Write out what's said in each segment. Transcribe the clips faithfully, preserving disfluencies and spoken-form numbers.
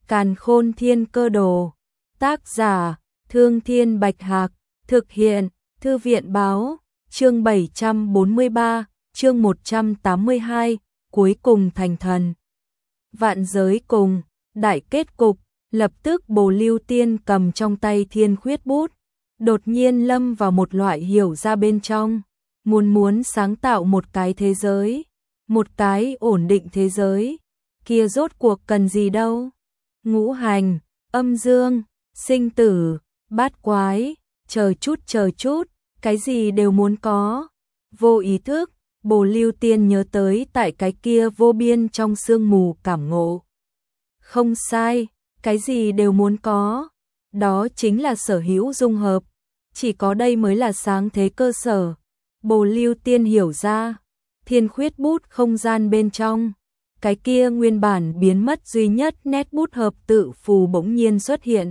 Càn Khôn Thiên Cơ Đồ. Tác giả: Thương Thiên Bạch Hạc. Thực hiện: Thư viện Báo. Chương bảy trăm bốn mươi ba, chương một trăm tám mươi hai, cuối cùng thành thần. Vạn giới cùng, đại kết cục, lập tức Bồ Lưu Tiên cầm trong tay Thiên Khuyết bút, đột nhiên lâm vào một loại hiểu ra bên trong, muốn muốn sáng tạo một cái thế giới, một cái ổn định thế giới, kia rốt cuộc cần gì đâu? Ngũ hành, âm dương, sinh tử, bát quái, chờ chút chờ chút, cái gì đều muốn có. Vô ý thức, Bồ Lưu Tiên nhớ tới tại cái kia vô biên trong sương mù cảm ngộ. Không sai, cái gì đều muốn có, đó chính là sở hữu dung hợp, chỉ có đây mới là sáng thế cơ sở. Bồ Lưu Tiên hiểu ra, Thiên Khuyết bút không gian bên trong, cái kia nguyên bản biến mất duy nhất nét bút hợp tự phù bỗng nhiên xuất hiện.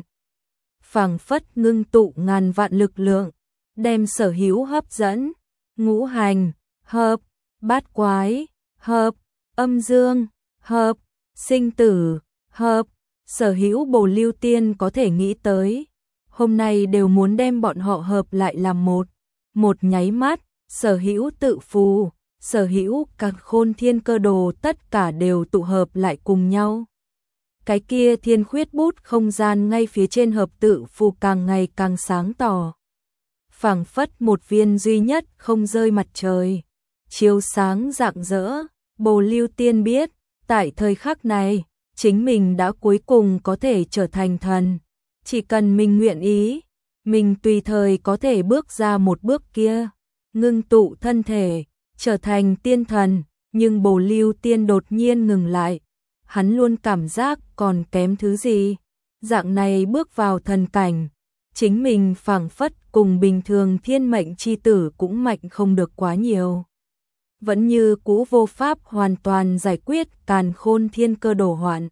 Phảng phất ngưng tụ ngàn vạn lực lượng, đem sở hữu hấp dẫn, ngũ hành, hợp, bát quái, hợp, âm dương, hợp, sinh tử, hợp, sở hữu Bồ Lưu Tiên có thể nghĩ tới, hôm nay đều muốn đem bọn họ hợp lại làm một, một nháy mắt, sở hữu tự phù, sở hữu Càn Khôn Thiên Cơ Đồ tất cả đều tụ hợp lại cùng nhau. Cái kia Thiên Khuyết bút không gian ngay phía trên hợp tự phù càng ngày càng sáng tỏ. Phảng phất một viên duy nhất không rơi mặt trời, chiếu sáng rạng rỡ. Bồ Lưu Tiên biết, tại thời khắc này, chính mình đã cuối cùng có thể trở thành thần. Chỉ cần mình nguyện ý, mình tùy thời có thể bước ra một bước kia, ngưng tụ thân thể, trở thành tiên thần. Nhưng Bồ Lưu Tiên đột nhiên ngừng lại, hắn luôn cảm giác còn kém thứ gì. Dạng này bước vào thần cảnh, chính mình phảng phất cùng bình thường thiên mệnh chi tử cũng mạnh không được quá nhiều. Vẫn như cũ vô pháp hoàn toàn giải quyết Càn Khôn Thiên Cơ Đồ hoạn.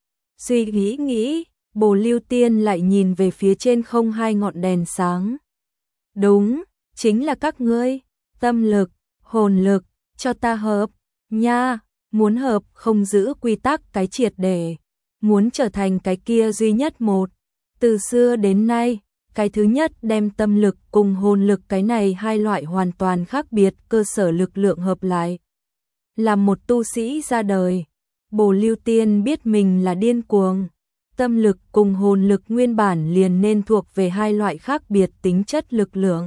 Suy nghĩ nghĩ, Bồ Lưu Tiên lại nhìn về phía trên không hai ngọn đèn sáng. Đúng, chính là các ngươi, tâm lực, hồn lực, cho ta hợp, nha, muốn hợp không giữ quy tắc cái triệt để, muốn trở thành cái kia duy nhất một. Từ xưa đến nay, cái thứ nhất đem tâm lực cùng hồn lực cái này hai loại hoàn toàn khác biệt cơ sở lực lượng hợp lại. Làm một tu sĩ ra đời, Bồ Lưu Tiên biết mình là điên cuồng. Tâm lực cùng hồn lực nguyên bản liền nên thuộc về hai loại khác biệt tính chất lực lượng,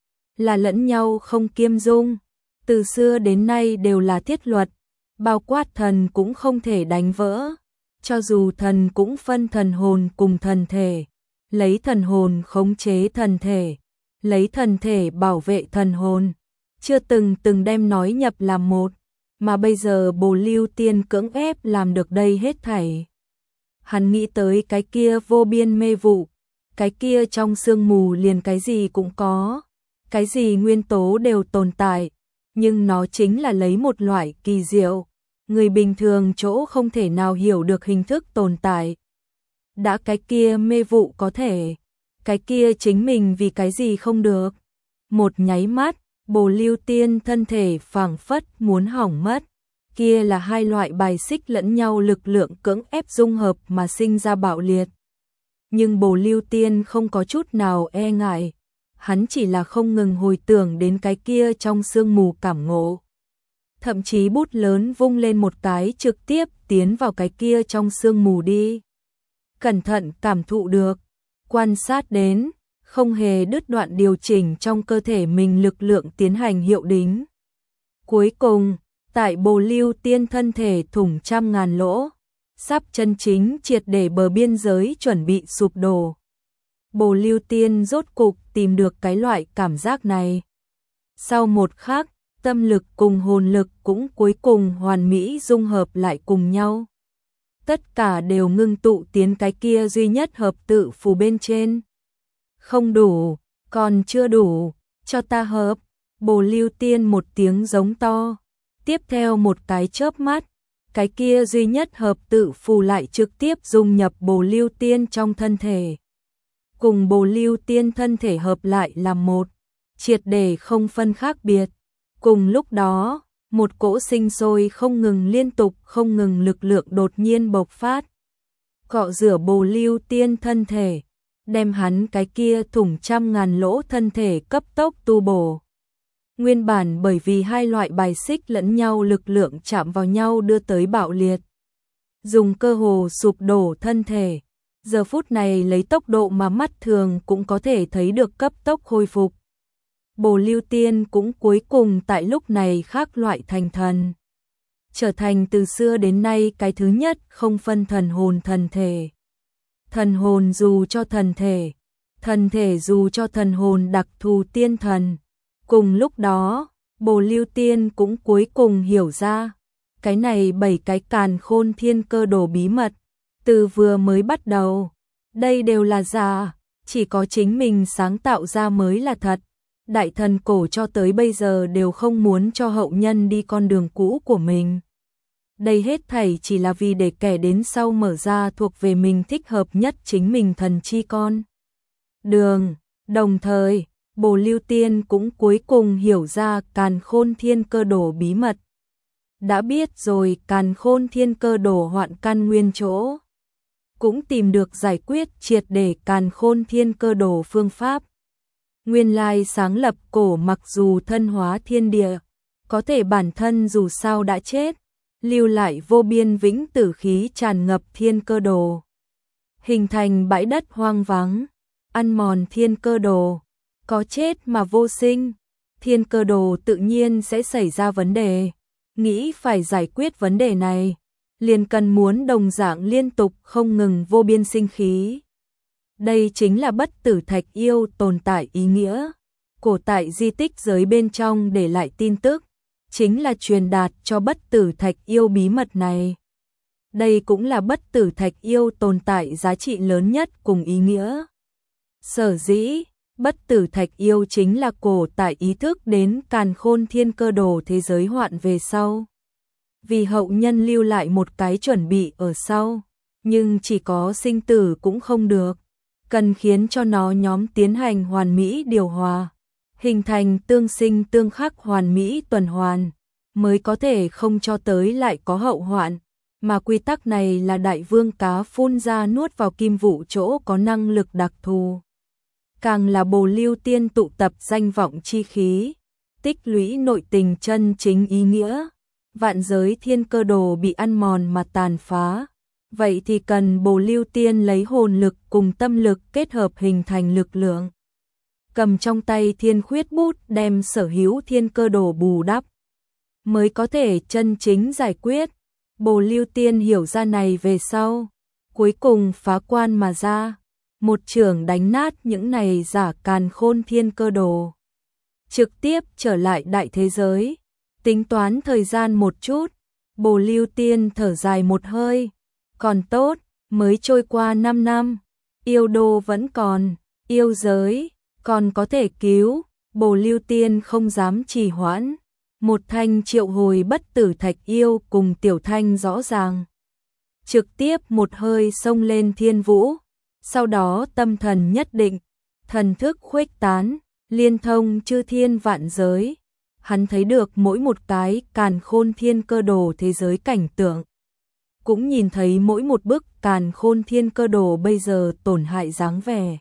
là lẫn nhau không kiêm dung. Từ xưa đến nay đều là thiết luật, bao quát thần cũng không thể đánh vỡ. Cho dù thần cũng phân thần hồn cùng thần thể, lấy thần hồn khống chế thần thể, lấy thần thể bảo vệ thần hồn, chưa từng từng đem nói nhập làm một, mà bây giờ Bồ Lưu Tiên cưỡng ép làm được đây hết thảy. Hắn nghĩ tới cái kia vô biên mê vụ, cái kia trong sương mù liền cái gì cũng có, cái gì nguyên tố đều tồn tại, nhưng nó chính là lấy một loại kỳ diệu, người bình thường chỗ không thể nào hiểu được hình thức tồn tại. Đã cái kia mê vụ có thể, cái kia chính mình vì cái gì không được. Một nháy mắt, Bồ Lưu Tiên thân thể phảng phất muốn hỏng mất. Kia là hai loại bài xích lẫn nhau lực lượng cưỡng ép dung hợp mà sinh ra bạo liệt. Nhưng Bồ Lưu Tiên không có chút nào e ngại, hắn chỉ là không ngừng hồi tưởng đến cái kia trong sương mù cảm ngộ. Thậm chí bút lớn vung lên một cái trực tiếp tiến vào cái kia trong sương mù đi. Cẩn thận cảm thụ được, quan sát đến, không hề đứt đoạn điều chỉnh trong cơ thể mình lực lượng tiến hành hiệu đính. Cuối cùng, tại Bồ Lưu Tiên thân thể thủng trăm ngàn lỗ, sắp chân chính triệt để bờ biên giới chuẩn bị sụp đổ. Bồ Lưu Tiên rốt cục tìm được cái loại cảm giác này. Sau một khắc, tâm lực cùng hồn lực cũng cuối cùng hoàn mỹ dung hợp lại cùng nhau. Tất cả đều ngưng tụ tiến cái kia duy nhất hợp tự phù bên trên. Không đủ, còn chưa đủ, cho ta hợp. Bồ Lưu Tiên một tiếng giống to. Tiếp theo một cái chớp mắt, cái kia duy nhất hợp tự phù lại trực tiếp dung nhập Bồ Lưu Tiên trong thân thể. Cùng Bồ Lưu Tiên thân thể hợp lại làm một, triệt để không phân khác biệt. Cùng lúc đó, một cỗ sinh sôi không ngừng liên tục không ngừng lực lượng đột nhiên bộc phát. cọ rửa Bồ Lưu Tiên thân thể, đem hắn cái kia thủng trăm ngàn lỗ thân thể cấp tốc tu bổ. Nguyên bản bởi vì hai loại bài xích lẫn nhau lực lượng chạm vào nhau đưa tới bạo liệt, dùng cơ hồ sụp đổ thân thể, giờ phút này lấy tốc độ mà mắt thường cũng có thể thấy được cấp tốc khôi phục. Bồ Lưu Tiên cũng cuối cùng tại lúc này khác loại thành thần, trở thành từ xưa đến nay cái thứ nhất không phân thần hồn thần thể. Thần hồn dù cho thần thể, thần thể dù cho thần hồn đặc thù tiên thần. Cùng lúc đó, Bồ Lưu Tiên cũng cuối cùng hiểu ra, cái này bảy cái càn khôn thiên cơ đồ bí mật, từ vừa mới bắt đầu, đây đều là giả, chỉ có chính mình sáng tạo ra mới là thật. Đại thần cổ cho tới bây giờ đều không muốn cho hậu nhân đi con đường cũ của mình. Đây hết thảy chỉ là vì để kẻ đến sau mở ra thuộc về mình thích hợp nhất chính mình thần chi con đường. Đồng thời, Bồ Lưu Tiên cũng cuối cùng hiểu ra càn khôn thiên cơ đồ bí mật. Đã biết rồi càn khôn thiên cơ đồ hoạn căn nguyên chỗ, cũng tìm được giải quyết triệt để càn khôn thiên cơ đồ phương pháp. Nguyên lai sáng lập cổ mặc dù thân hóa thiên địa, có thể bản thân dù sao đã chết, lưu lại vô biên vĩnh tử khí tràn ngập thiên cơ đồ, hình thành bãi đất hoang vắng, ăn mòn thiên cơ đồ, có chết mà vô sinh, thiên cơ đồ tự nhiên sẽ xảy ra vấn đề. Nghĩ phải giải quyết vấn đề này, liền cần muốn đồng dạng liên tục không ngừng vô biên sinh khí. Đây chính là bất tử thạch yêu tồn tại ý nghĩa. Cổ tại di tích giới bên trong để lại tin tức, chính là truyền đạt cho bất tử thạch yêu bí mật này. Đây cũng là bất tử thạch yêu tồn tại giá trị lớn nhất cùng ý nghĩa. Sở dĩ, bất tử thạch yêu chính là cổ tại ý thức đến càn khôn thiên cơ đồ thế giới hoạn về sau. Vì hậu nhân lưu lại một cái chuẩn bị ở sau, nhưng chỉ có sinh tử cũng không được, cần khiến cho nó nhóm tiến hành hoàn mỹ điều hòa, hình thành tương sinh tương khắc hoàn mỹ tuần hoàn, mới có thể không cho tới lại có hậu hoạn, mà quy tắc này là đại vương cá phun ra nuốt vào kim vụ chỗ có năng lực đặc thù. Càng là Bồ Lưu Tiên tụ tập danh vọng chi khí, tích lũy nội tình chân chính ý nghĩa, vạn giới thiên cơ đồ bị ăn mòn mà tàn phá. Vậy thì cần Bồ Lưu Tiên lấy hồn lực cùng tâm lực kết hợp hình thành lực lượng. Cầm trong tay thiên khuyết bút đem sở hữu thiên cơ đồ bù đắp, mới có thể chân chính giải quyết. Bồ Lưu Tiên hiểu ra này về sau, cuối cùng phá quan mà ra, một chưởng đánh nát những này giả càn khôn thiên cơ đồ. Trực tiếp trở lại đại thế giới, tính toán thời gian một chút, Bồ Lưu Tiên thở dài một hơi. Còn tốt, mới trôi qua năm năm, yêu đô vẫn còn, yêu giới, còn có thể cứu, Bồ Lưu Tiên không dám trì hoãn. Một thanh triệu hồi bất tử thạch yêu cùng tiểu thanh rõ ràng. Trực tiếp một hơi xông lên thiên vũ, sau đó tâm thần nhất định, thần thức khuếch tán, liên thông chư thiên vạn giới. Hắn thấy được mỗi một cái càn khôn thiên cơ đồ thế giới cảnh tượng, cũng nhìn thấy mỗi một bức càn khôn thiên cơ đồ bây giờ tổn hại dáng vẻ.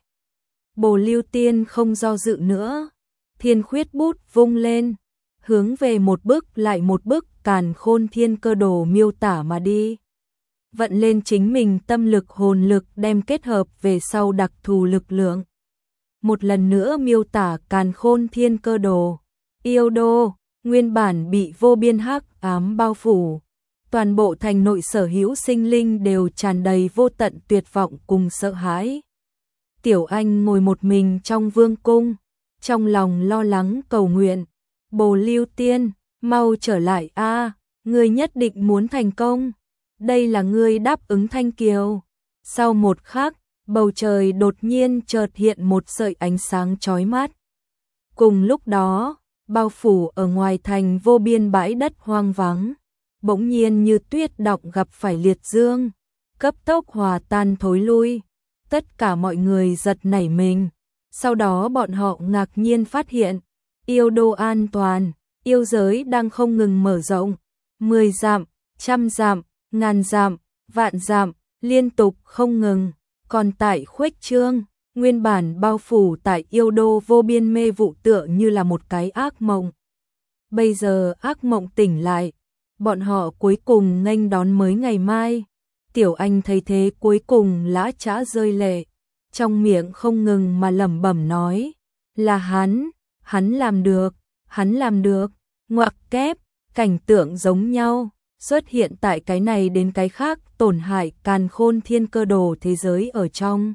Bồ Lưu Tiên không do dự nữa, thiên khuyết bút vung lên, hướng về một bức lại một bức càn khôn thiên cơ đồ miêu tả mà đi. Vận lên chính mình tâm lực hồn lực đem kết hợp về sau đặc thù lực lượng. Một lần nữa miêu tả càn khôn thiên cơ đồ. Yêu đô, nguyên bản bị vô biên hắc ám bao phủ. Toàn bộ thành nội sở hữu sinh linh đều tràn đầy vô tận tuyệt vọng cùng sợ hãi. Tiểu Anh ngồi một mình trong vương cung, trong lòng lo lắng cầu nguyện. Bồ Lưu Tiên, mau trở lại a, ngươi nhất định muốn thành công. Đây là ngươi đáp ứng Thanh Kiều. Sau một khắc, bầu trời đột nhiên chợt hiện một sợi ánh sáng chói mắt. Cùng lúc đó, bao phủ ở ngoài thành vô biên bãi đất hoang vắng, bỗng nhiên như tuyết động gặp phải liệt dương, cấp tốc hòa tan thối lui. Tất cả mọi người giật nảy mình, sau đó bọn họ ngạc nhiên phát hiện, yêu đô an toàn, yêu giới đang không ngừng mở rộng, mười dặm, trăm dặm, ngàn dặm, vạn dặm, liên tục không ngừng, còn tại khuếch trương, nguyên bản bao phủ tại yêu đô vô biên mê vụ tựa như là một cái ác mộng. Bây giờ ác mộng tỉnh lại, bọn họ cuối cùng nghênh đón mới ngày mai. Tiểu Anh thấy thế cuối cùng lã chã rơi lệ, trong miệng không ngừng mà lẩm bẩm nói, là hắn, hắn làm được, hắn làm được, ngoặc kép, cảnh tượng giống nhau, xuất hiện tại cái này đến cái khác tổn hại càn khôn thiên cơ đồ thế giới ở trong.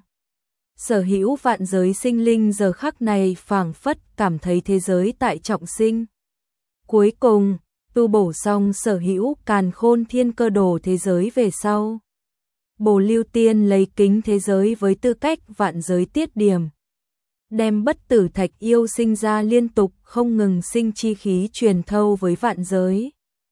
Sở hữu vạn giới sinh linh giờ khắc này phảng phất cảm thấy thế giới tại trọng sinh. Cuối cùng, tu bổ xong sở hữu càn khôn thiên cơ đồ thế giới về sau. Bồ Lưu Tiên lấy kính thế giới với tư cách vạn giới tiết điểm. Đem bất tử thạch yêu sinh ra liên tục không ngừng sinh chi khí truyền thâu với vạn giới.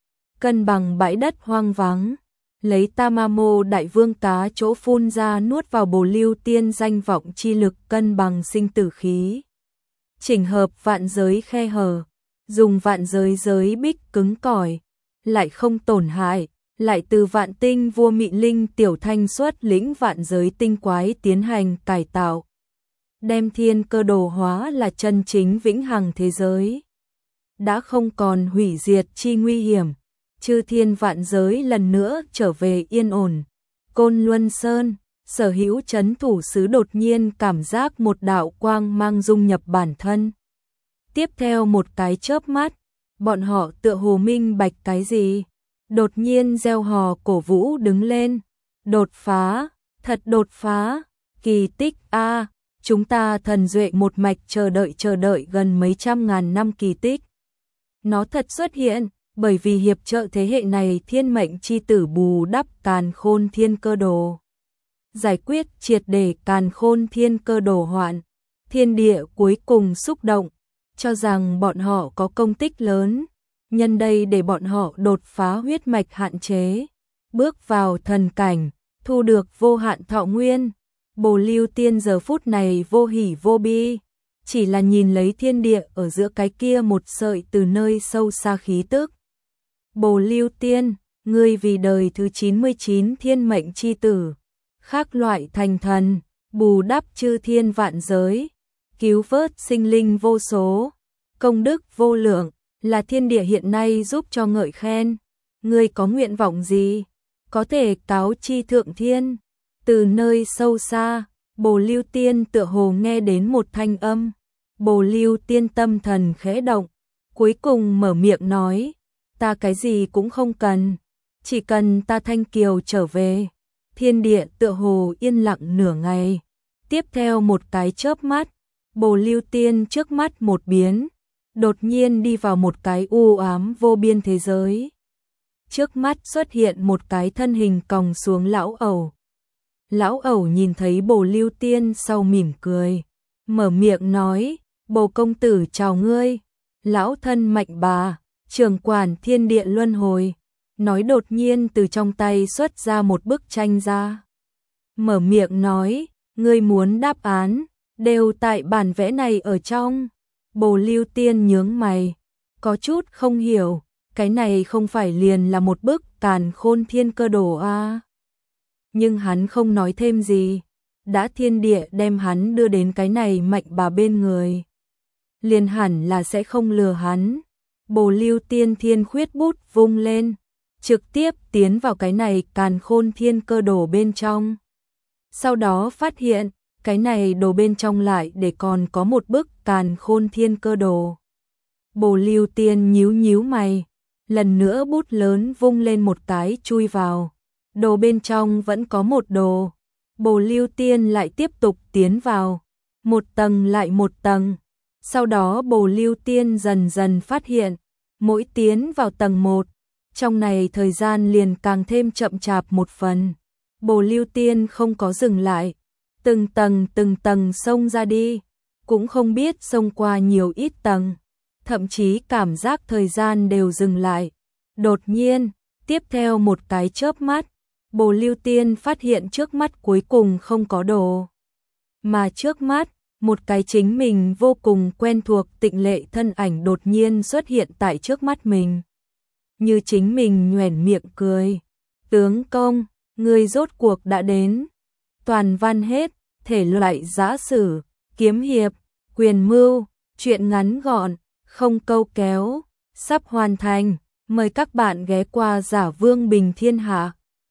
Cân bằng bãi đất hoang vắng. Lấy Tamamo đại vương cá chỗ phun ra nuốt vào Bồ Lưu Tiên danh vọng chi lực cân bằng sinh tử khí. Chỉnh hợp vạn giới khe hở. Dùng vạn giới giới bích cứng cỏi, lại không tổn hại, lại từ vạn tinh vua mị linh tiểu thanh xuất lĩnh vạn giới tinh quái tiến hành cải tạo. Đem thiên cơ đồ hóa là chân chính vĩnh hằng thế giới. Đã không còn hủy diệt chi nguy hiểm, chư thiên vạn giới lần nữa trở về yên ổn. Côn Luân Sơn, sở hữu chấn thủ sứ đột nhiên cảm giác một đạo quang mang dung nhập bản thân. Tiếp theo một cái chớp mắt, bọn họ tựa hồ minh bạch cái gì, đột nhiên reo hò cổ vũ đứng lên, đột phá, thật đột phá, kỳ tích a, chúng ta thần duệ một mạch chờ đợi chờ đợi gần mấy trăm ngàn năm kỳ tích. Nó thật xuất hiện, bởi vì hiệp trợ thế hệ này thiên mệnh chi tử bù đắp càn khôn thiên cơ đồ. Giải quyết triệt để càn khôn thiên cơ đồ hoạn, thiên địa cuối cùng xúc động. Cho rằng bọn họ có công tích lớn, nhân đây để bọn họ đột phá huyết mạch hạn chế, bước vào thần cảnh, thu được vô hạn thọ nguyên. Bồ Lưu Tiên giờ phút này vô hỉ vô bi, chỉ là nhìn lấy thiên địa ở giữa cái kia một sợi từ nơi sâu xa khí tức. Bồ Lưu Tiên, ngươi vì đời thứ chín mươi chín thiên mệnh chi tử, khác loại thành thần, bù đắp chư thiên vạn giới. Cứu vớt sinh linh vô số, công đức vô lượng, là thiên địa hiện nay giúp cho ngợi khen. Ngươi có nguyện vọng gì? Có thể cáo chi thượng thiên. Từ nơi sâu xa, Bồ Lưu Tiên tựa hồ nghe đến một thanh âm. Bồ Lưu Tiên tâm thần khẽ động, cuối cùng mở miệng nói, ta cái gì cũng không cần, chỉ cần ta Thanh Kiều trở về. Thiên địa tựa hồ yên lặng nửa ngày, tiếp theo một cái chớp mắt, Bồ Lưu Tiên trước mắt một biến, đột nhiên đi vào một cái u ám vô biên thế giới. Trước mắt xuất hiện một cái thân hình còng xuống lão ẩu. Lão ẩu nhìn thấy Bồ Lưu Tiên sau mỉm cười, mở miệng nói, Bồ công tử chào ngươi, lão thân Mạnh Bà, trưởng quản thiên địa luân hồi. Nói đột nhiên từ trong tay xuất ra một bức tranh ra. Mở miệng nói, ngươi muốn đáp án, đều tại bản vẽ này ở trong. Bồ Lưu Tiên nhướng mày, có chút không hiểu, cái này không phải liền là một bức càn khôn thiên cơ đồ a? Nhưng hắn không nói thêm gì, đã thiên địa đem hắn đưa đến cái này Mạnh Bà bên người. Liền hẳn là sẽ không lừa hắn. Bồ Lưu Tiên thiên khuyết bút vung lên, trực tiếp tiến vào cái này càn khôn thiên cơ đồ bên trong. Sau đó phát hiện, cái này đồ bên trong lại để còn có một bức càn khôn thiên cơ đồ. Bồ Lưu Tiên nhíu nhíu mày, lần nữa bút lớn vung lên một cái chui vào. Đồ bên trong vẫn có một đồ. Bồ Lưu Tiên lại tiếp tục tiến vào, một tầng lại một tầng. Sau đó Bồ Lưu Tiên dần dần phát hiện, mỗi tiến vào tầng một, trong này thời gian liền càng thêm chậm chạp một phần. Bồ Lưu Tiên không có dừng lại, từng tầng từng tầng xông ra đi, cũng không biết xông qua nhiều ít tầng, thậm chí cảm giác thời gian đều dừng lại. Đột nhiên, tiếp theo một cái chớp mắt, Bồ Lưu Tiên phát hiện trước mắt cuối cùng không có đồ, mà trước mắt, một cái chính mình vô cùng quen thuộc tịnh lệ thân ảnh đột nhiên xuất hiện tại trước mắt mình. Như chính mình nhoẻn miệng cười, tướng công, Người rốt cuộc đã đến. Toàn văn hết, thể loại giã sử, kiếm hiệp, quyền mưu, truyện ngắn gọn, không câu kéo, sắp hoàn thành. Mời các bạn ghé qua Giả Vương Bình Thiên Hạ.